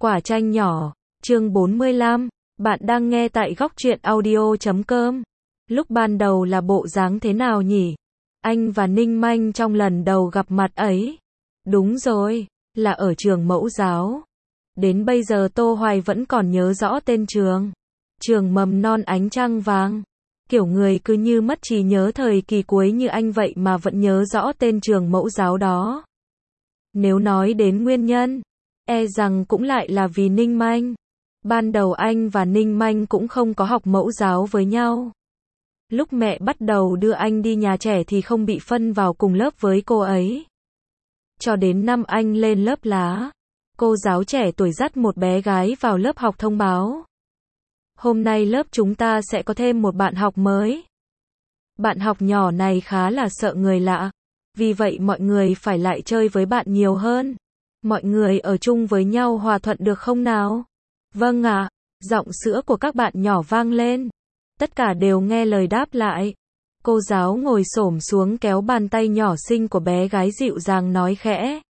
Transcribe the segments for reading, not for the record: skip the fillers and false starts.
Quả chanh nhỏ, chương 45, bạn đang nghe tại góc truyện audio.com. Lúc ban đầu là bộ dáng thế nào nhỉ? Anh và Ninh Manh trong lần đầu gặp mặt ấy. Đúng rồi, là ở trường mẫu giáo. Đến bây giờ Tô Hoài vẫn còn nhớ rõ tên trường. Trường mầm non ánh trăng vàng. Kiểu người cứ như mất trí nhớ thời kỳ cuối như anh vậy mà vẫn nhớ rõ tên trường mẫu giáo đó. Nếu nói đến nguyên nhân, e rằng cũng lại là vì Ninh Manh. Ban đầu anh và Ninh Manh cũng không có học mẫu giáo với nhau. Lúc mẹ bắt đầu đưa anh đi nhà trẻ thì không bị phân vào cùng lớp với cô ấy. Cho đến năm anh lên lớp lá, cô giáo trẻ tuổi dắt một bé gái vào lớp học thông báo. Hôm nay lớp chúng ta sẽ có thêm một bạn học mới. Bạn học nhỏ này khá là sợ người lạ. Vì vậy mọi người phải lại chơi với bạn nhiều hơn. Mọi người ở chung với nhau hòa thuận được không nào? Vâng ạ, giọng sữa của các bạn nhỏ vang lên. Tất cả đều nghe lời đáp lại. Cô giáo ngồi xổm xuống kéo bàn tay nhỏ xinh của bé gái dịu dàng nói khẽ.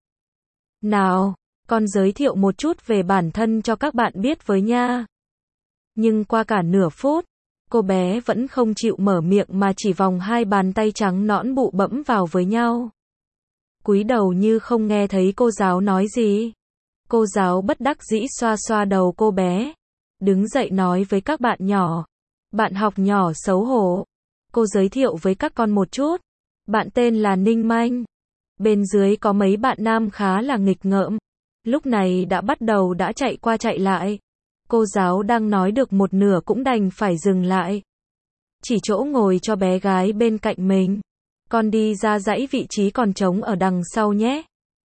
Nào, con giới thiệu một chút về bản thân cho các bạn biết với nha. Nhưng qua cả nửa phút, cô bé vẫn không chịu mở miệng mà chỉ vòng hai bàn tay trắng nõn bụ bẫm vào với nhau. Cúi đầu như không nghe thấy cô giáo nói gì. Cô giáo bất đắc dĩ xoa xoa đầu cô bé. Đứng dậy nói với các bạn nhỏ. Bạn học nhỏ xấu hổ. Cô giới thiệu với các con một chút. Bạn tên là Ninh Manh. Bên dưới có mấy bạn nam khá là nghịch ngợm. Lúc này đã chạy qua chạy lại. Cô giáo đang nói được một nửa cũng đành phải dừng lại. Chỉ chỗ ngồi cho bé gái bên cạnh mình. Con đi ra dãy vị trí còn trống ở đằng sau nhé.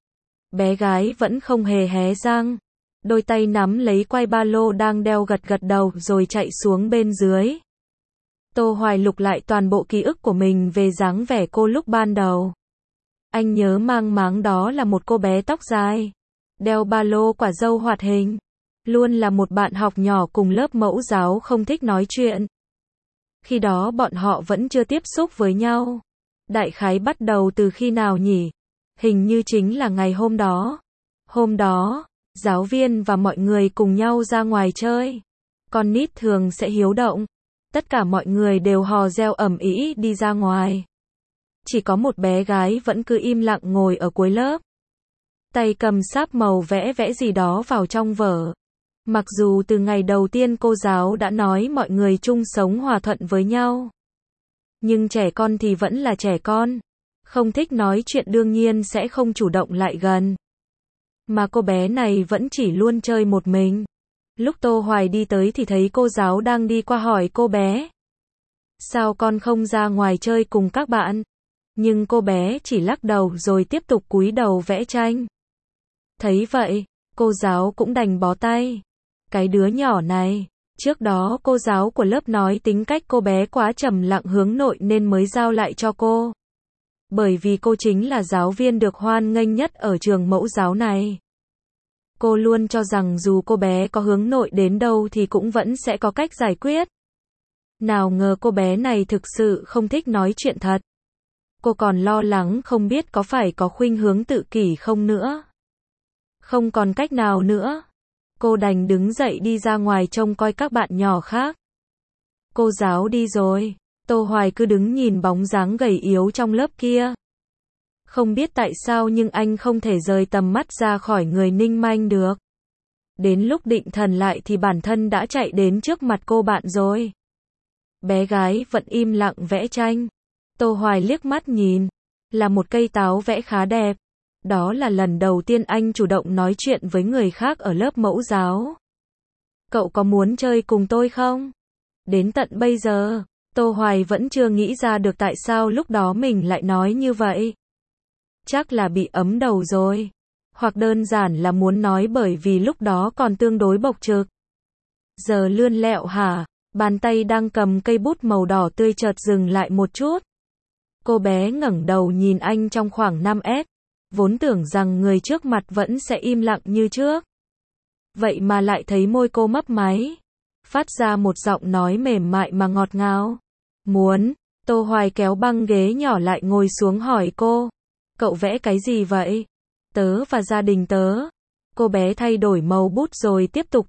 Bé gái vẫn không hề hé răng. Đôi tay nắm lấy quai ba lô đang đeo gật gật đầu rồi chạy xuống bên dưới. Tô Hoài lục lại toàn bộ ký ức của mình về dáng vẻ cô lúc ban đầu. Anh nhớ mang máng đó là một cô bé tóc dài. Đeo ba lô quả dâu hoạt hình. Luôn là một bạn học nhỏ cùng lớp mẫu giáo không thích nói chuyện. Khi đó bọn họ vẫn chưa tiếp xúc với nhau. Đại khái bắt đầu từ khi nào nhỉ? Hình như chính là ngày hôm đó. Hôm đó, giáo viên và mọi người cùng nhau ra ngoài chơi. Con nít thường sẽ hiếu động. Tất cả mọi người đều hò reo ầm ĩ đi ra ngoài. Chỉ có một bé gái vẫn cứ im lặng ngồi ở cuối lớp. Tay cầm sáp màu vẽ gì đó vào trong vở. Mặc dù từ ngày đầu tiên cô giáo đã nói mọi người chung sống hòa thuận với nhau. Nhưng trẻ con thì vẫn là trẻ con. Không thích nói chuyện đương nhiên sẽ không chủ động lại gần. Mà cô bé này vẫn chỉ luôn chơi một mình. Lúc Tô Hoài đi tới thì thấy cô giáo đang đi qua hỏi cô bé. Sao con không ra ngoài chơi cùng các bạn? Nhưng cô bé chỉ lắc đầu rồi tiếp tục cúi đầu vẽ tranh. Thấy vậy, cô giáo cũng đành bó tay. Cái đứa nhỏ này, trước đó cô giáo của lớp nói tính cách cô bé quá trầm lặng hướng nội nên mới giao lại cho cô. Bởi vì cô chính là giáo viên được hoan nghênh nhất ở trường mẫu giáo này. Cô luôn cho rằng dù cô bé có hướng nội đến đâu thì cũng vẫn sẽ có cách giải quyết. Nào ngờ cô bé này thực sự không thích nói chuyện thật. Cô còn lo lắng không biết có phải có khuynh hướng tự kỷ không nữa. Không còn cách nào nữa. Cô đành đứng dậy đi ra ngoài trông coi các bạn nhỏ khác. Cô giáo đi rồi. Tô Hoài cứ đứng nhìn bóng dáng gầy yếu trong lớp kia. Không biết tại sao nhưng anh không thể rời tầm mắt ra khỏi người Ninh Manh được. Đến lúc định thần lại thì bản thân đã chạy đến trước mặt cô bạn rồi. Bé gái vẫn im lặng vẽ tranh. Tô Hoài liếc mắt nhìn. Là một cây táo vẽ khá đẹp. Đó là lần đầu tiên anh chủ động nói chuyện với người khác ở lớp mẫu giáo. Cậu có muốn chơi cùng tôi không? Đến tận bây giờ, Tô Hoài vẫn chưa nghĩ ra được tại sao lúc đó mình lại nói như vậy. Chắc là bị ấm đầu rồi. Hoặc đơn giản là muốn nói bởi vì lúc đó còn tương đối bộc trực. Giờ lươn lẹo hả? Bàn tay đang cầm cây bút màu đỏ tươi chợt dừng lại một chút. Cô bé ngẩng đầu nhìn anh trong khoảng 5S. Vốn tưởng rằng người trước mặt vẫn sẽ im lặng như trước. Vậy mà lại thấy môi cô mấp máy. Phát ra một giọng nói mềm mại mà ngọt ngào. Muốn. Tô Hoài kéo băng ghế nhỏ lại ngồi xuống hỏi cô. Cậu vẽ cái gì vậy? Tớ và gia đình tớ. Cô bé thay đổi màu bút rồi tiếp tục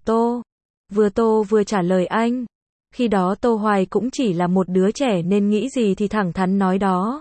tô vừa trả lời anh. Khi đó Tô Hoài cũng chỉ là một đứa trẻ nên nghĩ gì thì thẳng thắn nói đó.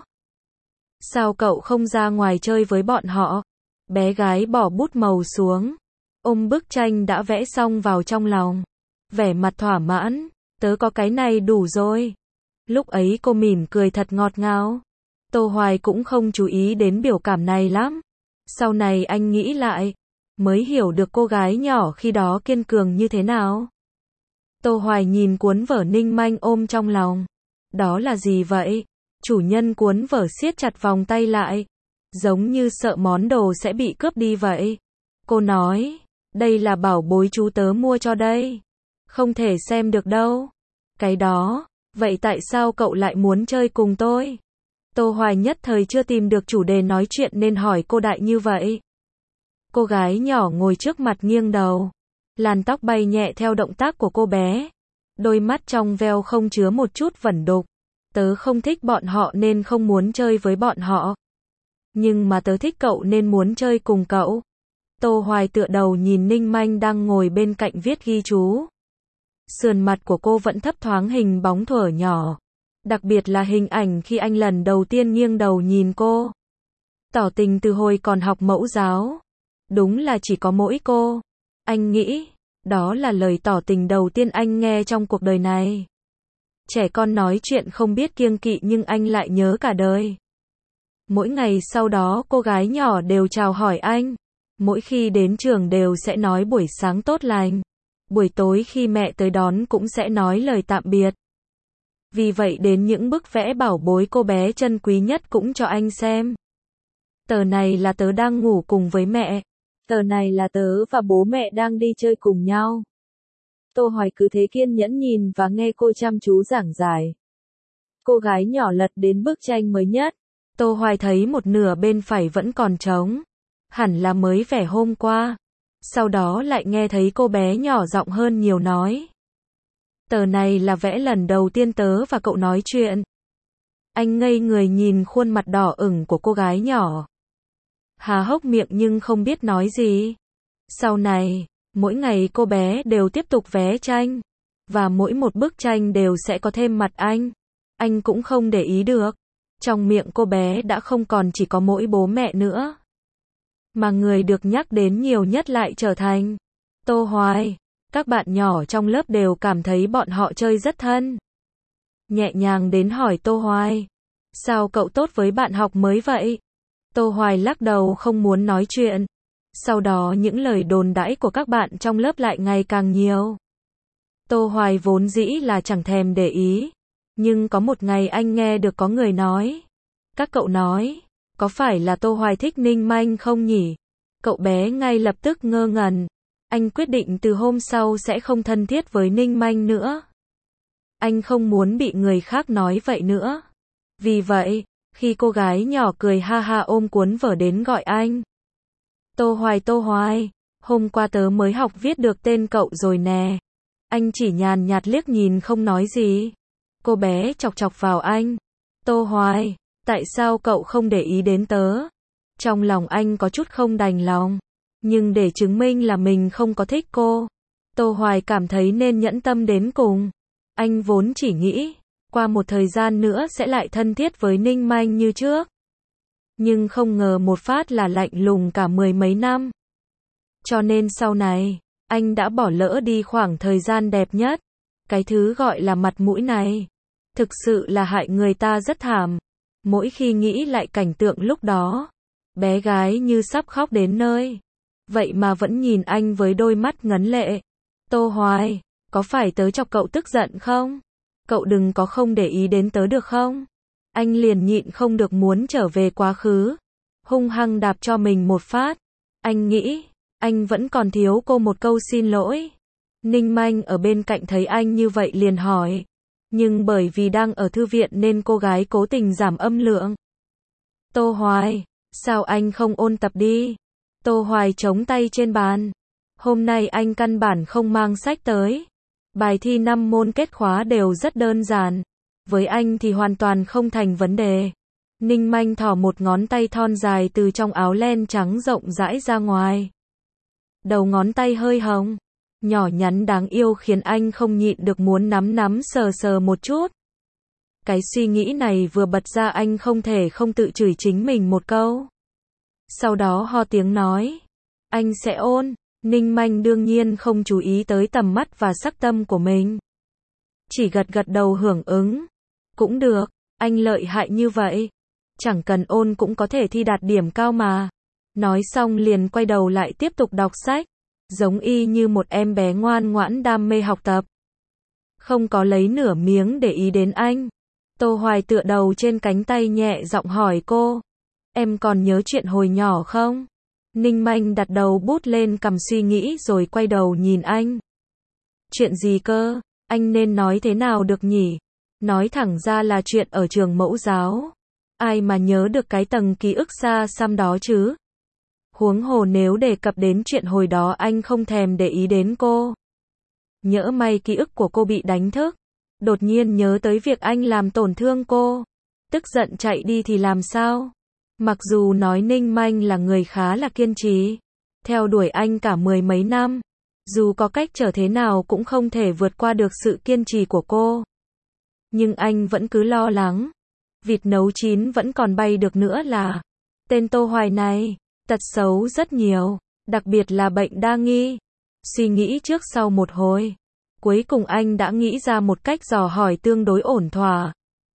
Sao cậu không ra ngoài chơi với bọn họ? Bé gái bỏ bút màu xuống, ôm bức tranh đã vẽ xong vào trong lòng. Vẻ mặt thỏa mãn, tớ có cái này đủ rồi. Lúc ấy cô mỉm cười thật ngọt ngào. Tô Hoài cũng không chú ý đến biểu cảm này lắm. Sau này anh nghĩ lại, mới hiểu được cô gái nhỏ khi đó kiên cường như thế nào. Tô Hoài nhìn cuốn vở Ninh Manh ôm trong lòng. Đó là gì vậy? Chủ nhân cuốn vở siết chặt vòng tay lại, giống như sợ món đồ sẽ bị cướp đi vậy. Cô nói, đây là bảo bối chú tớ mua cho đây. Không thể xem được đâu. Cái đó, vậy tại sao cậu lại muốn chơi cùng tôi? Tô Hoài nhất thời chưa tìm được chủ đề nói chuyện nên hỏi cô đại như vậy. Cô gái nhỏ ngồi trước mặt nghiêng đầu. Làn tóc bay nhẹ theo động tác của cô bé. Đôi mắt trong veo không chứa một chút vẩn đục. Tớ không thích bọn họ nên không muốn chơi với bọn họ. Nhưng mà tớ thích cậu nên muốn chơi cùng cậu. Tô Hoài tựa đầu nhìn Ninh Manh đang ngồi bên cạnh viết ghi chú. Sườn mặt của cô vẫn thấp thoáng hình bóng thuở nhỏ. Đặc biệt là hình ảnh khi anh lần đầu tiên nghiêng đầu nhìn cô. Tỏ tình từ hồi còn học mẫu giáo. Đúng là chỉ có mỗi cô. Anh nghĩ, đó là lời tỏ tình đầu tiên anh nghe trong cuộc đời này. Trẻ con nói chuyện không biết kiêng kỵ nhưng anh lại nhớ cả đời. Mỗi ngày sau đó cô gái nhỏ đều chào hỏi anh. Mỗi khi đến trường đều sẽ nói buổi sáng tốt lành. Buổi tối khi mẹ tới đón cũng sẽ nói lời tạm biệt. Vì vậy đến những bức vẽ bảo bối cô bé trân quý nhất cũng cho anh xem. Tờ này là tớ đang ngủ cùng với mẹ. Tờ này là tớ và bố mẹ đang đi chơi cùng nhau. Tô Hoài cứ thế kiên nhẫn nhìn và nghe cô chăm chú giảng giải. Cô gái nhỏ lật đến bức tranh mới nhất. Tô Hoài thấy một nửa bên phải vẫn còn trống. Hẳn là mới vẽ hôm qua. Sau đó lại nghe thấy cô bé nhỏ giọng hơn nhiều nói. Tờ này là vẽ lần đầu tiên tớ và cậu nói chuyện. Anh ngây người nhìn khuôn mặt đỏ ửng của cô gái nhỏ. Há hốc miệng nhưng không biết nói gì. Sau này, mỗi ngày cô bé đều tiếp tục vẽ tranh. Và mỗi một bức tranh đều sẽ có thêm mặt anh. Anh cũng không để ý được. Trong miệng cô bé đã không còn chỉ có mỗi bố mẹ nữa. Mà người được nhắc đến nhiều nhất lại trở thành Tô Hoài. Các bạn nhỏ trong lớp đều cảm thấy bọn họ chơi rất thân. Nhẹ nhàng đến hỏi Tô Hoài. Sao cậu tốt với bạn học mới vậy? Tô Hoài lắc đầu không muốn nói chuyện. Sau đó những lời đồn đãi của các bạn trong lớp lại ngày càng nhiều. Tô Hoài vốn dĩ là chẳng thèm để ý. Nhưng có một ngày anh nghe được có người nói. Các cậu nói, có phải là Tô Hoài thích Ninh Manh không nhỉ? Cậu bé ngay lập tức ngơ ngẩn. Anh quyết định từ hôm sau sẽ không thân thiết với Ninh Manh nữa. Anh không muốn bị người khác nói vậy nữa. Vì vậy, khi cô gái nhỏ cười ha ha ôm cuốn vở đến gọi anh. Tô Hoài, hôm qua tớ mới học viết được tên cậu rồi nè. Anh chỉ nhàn nhạt liếc nhìn không nói gì. Cô bé chọc chọc vào anh. Tô Hoài, tại sao cậu không để ý đến tớ? Trong lòng anh có chút không đành lòng. Nhưng để chứng minh là mình không có thích cô, Tô Hoài cảm thấy nên nhẫn tâm đến cùng. Anh vốn chỉ nghĩ, qua một thời gian nữa sẽ lại thân thiết với Ninh Manh như trước. Nhưng không ngờ một phát là lạnh lùng cả mười mấy năm. Cho nên sau này, anh đã bỏ lỡ đi khoảng thời gian đẹp nhất. Cái thứ gọi là mặt mũi này, thực sự là hại người ta rất thảm. Mỗi khi nghĩ lại cảnh tượng lúc đó, bé gái như sắp khóc đến nơi. Vậy mà vẫn nhìn anh với đôi mắt ngấn lệ. Tô Hoài, có phải tớ chọc cậu tức giận không? Cậu đừng có không để ý đến tớ được không? Anh liền nhịn không được muốn trở về quá khứ. Hung hăng đạp cho mình một phát. Anh nghĩ, anh vẫn còn thiếu cô một câu xin lỗi. Ninh Manh ở bên cạnh thấy anh như vậy liền hỏi. Nhưng bởi vì đang ở thư viện nên cô gái cố tình giảm âm lượng. Tô Hoài, sao anh không ôn tập đi? Tô Hoài chống tay trên bàn. Hôm nay anh căn bản không mang sách tới. Bài thi 5 môn kết khóa đều rất đơn giản. Với anh thì hoàn toàn không thành vấn đề. Ninh Manh thỏ một ngón tay thon dài từ trong áo len trắng rộng rãi ra ngoài. đầu ngón tay hơi hồng, nhỏ nhắn đáng yêu khiến anh không nhịn được muốn nắm sờ sờ một chút. Cái suy nghĩ này vừa bật ra anh không thể không tự chửi chính mình một câu. Sau đó ho tiếng nói, anh sẽ ôn. Ninh Manh đương nhiên không chú ý tới tầm mắt và sắc tâm của mình. Chỉ gật gật đầu hưởng ứng. Cũng được, anh lợi hại như vậy. Chẳng cần ôn cũng có thể thi đạt điểm cao mà. Nói xong liền quay đầu lại tiếp tục đọc sách. Giống y như một em bé ngoan ngoãn đam mê học tập. Không có lấy nửa miếng để ý đến anh. Tô Hoài tựa đầu trên cánh tay nhẹ giọng hỏi cô. Em còn nhớ chuyện hồi nhỏ không? Ninh Manh đặt đầu bút lên cầm suy nghĩ rồi quay đầu nhìn anh. Chuyện gì cơ? Anh nên nói thế nào được nhỉ? Nói thẳng ra là chuyện ở trường mẫu giáo. Ai mà nhớ được cái tầng ký ức xa xăm đó chứ? Huống hồ nếu đề cập đến chuyện hồi đó anh không thèm để ý đến cô. Nhỡ may ký ức của cô bị đánh thức. Đột nhiên nhớ tới việc anh làm tổn thương cô. Tức giận chạy đi thì làm sao? Mặc dù nói Ninh Manh là người khá là kiên trì. Theo đuổi anh cả mười mấy năm. Dù có cách trở thế nào cũng không thể vượt qua được sự kiên trì của cô. Nhưng anh vẫn cứ lo lắng. Vịt nấu chín vẫn còn bay được nữa là. Tên Tô Hoài này, tật xấu rất nhiều. Đặc biệt là bệnh đa nghi. Suy nghĩ trước sau một hồi. Cuối cùng anh đã nghĩ ra một cách dò hỏi tương đối ổn thỏa.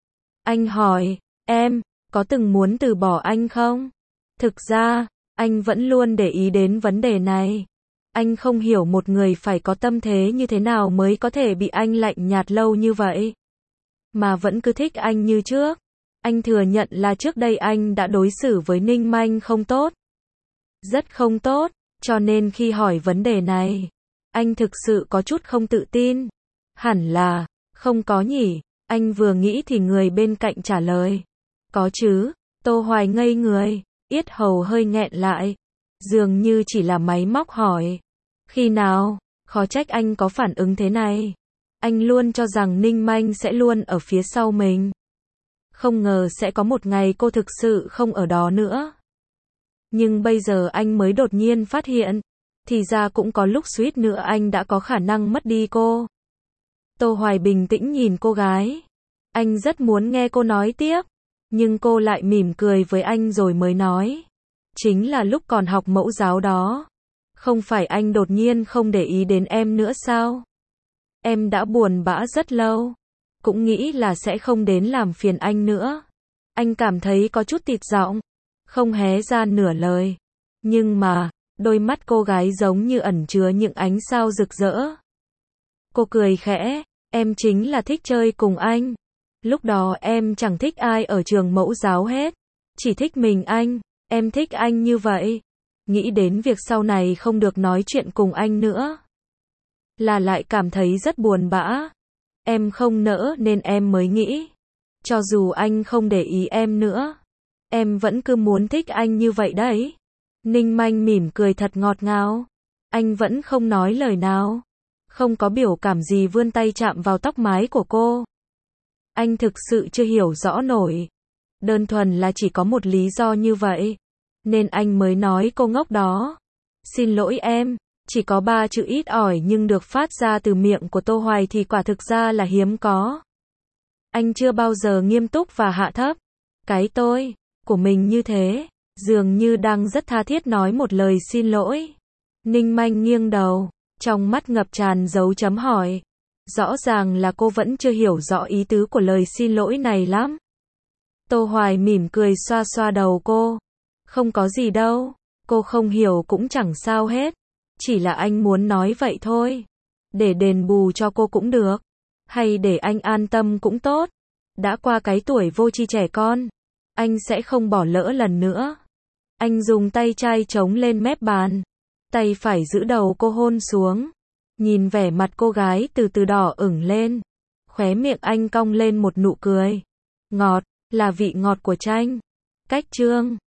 Anh hỏi, em, có từng muốn từ bỏ anh không? Thực ra, anh vẫn luôn để ý đến vấn đề này. Anh không hiểu một người phải có tâm thế như thế nào mới có thể bị anh lạnh nhạt lâu như vậy. Mà vẫn cứ thích anh như trước. Anh thừa nhận là trước đây anh đã đối xử với Ninh Manh không tốt. Rất không tốt, cho nên khi hỏi vấn đề này, anh thực sự có chút không tự tin. Hẳn là, không có nhỉ, anh vừa nghĩ thì người bên cạnh trả lời. Có chứ, Tô Hoài ngây người, yết hầu hơi nghẹn lại. Dường như chỉ là máy móc hỏi. Khi nào, khó trách anh có phản ứng thế này. Anh luôn cho rằng Ninh Manh sẽ luôn ở phía sau mình. Không ngờ sẽ có một ngày cô thực sự không ở đó nữa. Nhưng bây giờ anh mới đột nhiên phát hiện. Thì ra cũng có lúc suýt nữa anh đã có khả năng mất đi cô. Tô Hoài bình tĩnh nhìn cô gái. Anh rất muốn nghe cô nói tiếp. Nhưng cô lại mỉm cười với anh rồi mới nói. Chính là lúc còn học mẫu giáo đó. Không phải anh đột nhiên không để ý đến em nữa sao? Em đã buồn bã rất lâu. Cũng nghĩ là sẽ không đến làm phiền anh nữa. Anh cảm thấy có chút tịt giọng. Không hé ra nửa lời. Nhưng mà, đôi mắt cô gái giống như ẩn chứa những ánh sao rực rỡ. Cô cười khẽ. Em chính là thích chơi cùng anh. Lúc đó em chẳng thích ai ở trường mẫu giáo hết. Chỉ thích mình anh. Em thích anh như vậy. Nghĩ đến việc sau này không được nói chuyện cùng anh nữa. Là lại cảm thấy rất buồn bã. Em không nỡ nên em mới nghĩ. Cho dù anh không để ý em nữa. Em vẫn cứ muốn thích anh như vậy đấy. Ninh Manh mỉm cười thật ngọt ngào. Anh vẫn không nói lời nào. Không có biểu cảm gì vươn tay chạm vào tóc mái của cô. Anh thực sự chưa hiểu rõ nổi. Đơn thuần là chỉ có một lý do như vậy. Nên anh mới nói cô ngốc đó. Xin lỗi em. Chỉ có 3 chữ ít ỏi nhưng được phát ra từ miệng của Tô Hoài thì quả thực ra là hiếm có. Anh chưa bao giờ nghiêm túc và hạ thấp cái tôi của mình như thế. Dường như đang rất tha thiết nói một lời xin lỗi. Ninh Manh nghiêng đầu. Trong mắt ngập tràn dấu chấm hỏi. Rõ ràng là cô vẫn chưa hiểu rõ ý tứ của lời xin lỗi này lắm. Tô Hoài mỉm cười xoa xoa đầu cô. Không có gì đâu. Cô không hiểu cũng chẳng sao hết. Chỉ là anh muốn nói vậy thôi. Để đền bù cho cô cũng được. Hay để anh an tâm cũng tốt. Đã qua cái tuổi vô tri trẻ con. Anh sẽ không bỏ lỡ lần nữa. Anh dùng tay chai chống lên mép bàn. Tay phải giữ đầu cô hôn xuống. Nhìn vẻ mặt cô gái từ từ đỏ ửng lên. Khóe miệng anh cong lên một nụ cười. Ngọt, là vị ngọt của chanh. Cách chương